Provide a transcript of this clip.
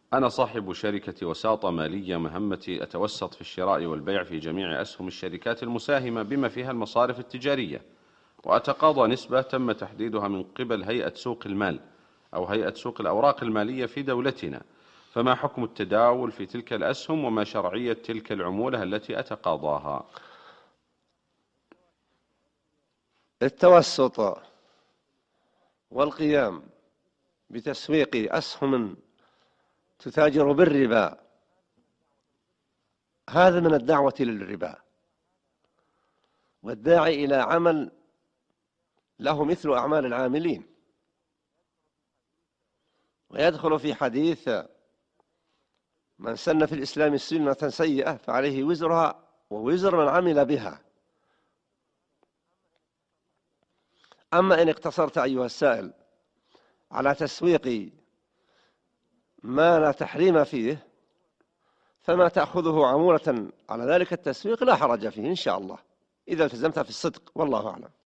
أنا صاحب شركة وساطة مالية، مهمتي أتوسط في الشراء والبيع في جميع أسهم الشركات المساهمة بما فيها المصارف التجارية، وأتقاضى نسبة تم تحديدها من قبل هيئة سوق المال أو هيئة سوق الأوراق المالية في دولتنا. فما حكم التداول في تلك الأسهم وما شرعية تلك العمولة التي أتقاضاها؟ التوسط والقيام بتسويق أسهم تتاجر بالربا هذا من الدعوة للربا، والداعي إلى عمل له مثل أعمال العاملين، ويدخل في حديث من سن في الإسلام سنة سيئة فعليه وزرها ووزر من عمل بها. أما إن اقتصرت أيها السائل على تسويق ما لا تحريم فيه فما تأخذه عمولة على ذلك التسويق لا حرج فيه إن شاء الله إذا التزمت في الصدق، والله أعلم.